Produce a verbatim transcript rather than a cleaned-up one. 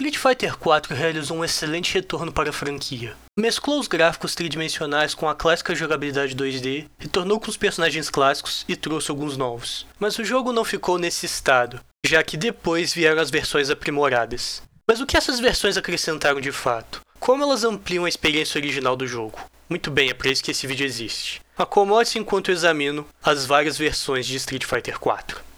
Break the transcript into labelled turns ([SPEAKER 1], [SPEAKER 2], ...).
[SPEAKER 1] Street Fighter quatro realizou um excelente retorno para a franquia. Mesclou os gráficos tridimensionais com a clássica jogabilidade dois D, retornou com os personagens clássicos e trouxe alguns novos. Mas o jogo não ficou nesse estado, já que depois vieram as versões aprimoradas. Mas o que essas versões acrescentaram de fato? Como elas ampliam a experiência original do jogo? Muito bem, é para isso que esse vídeo existe. Acomode-se enquanto eu examino as várias versões de Street Fighter quatro.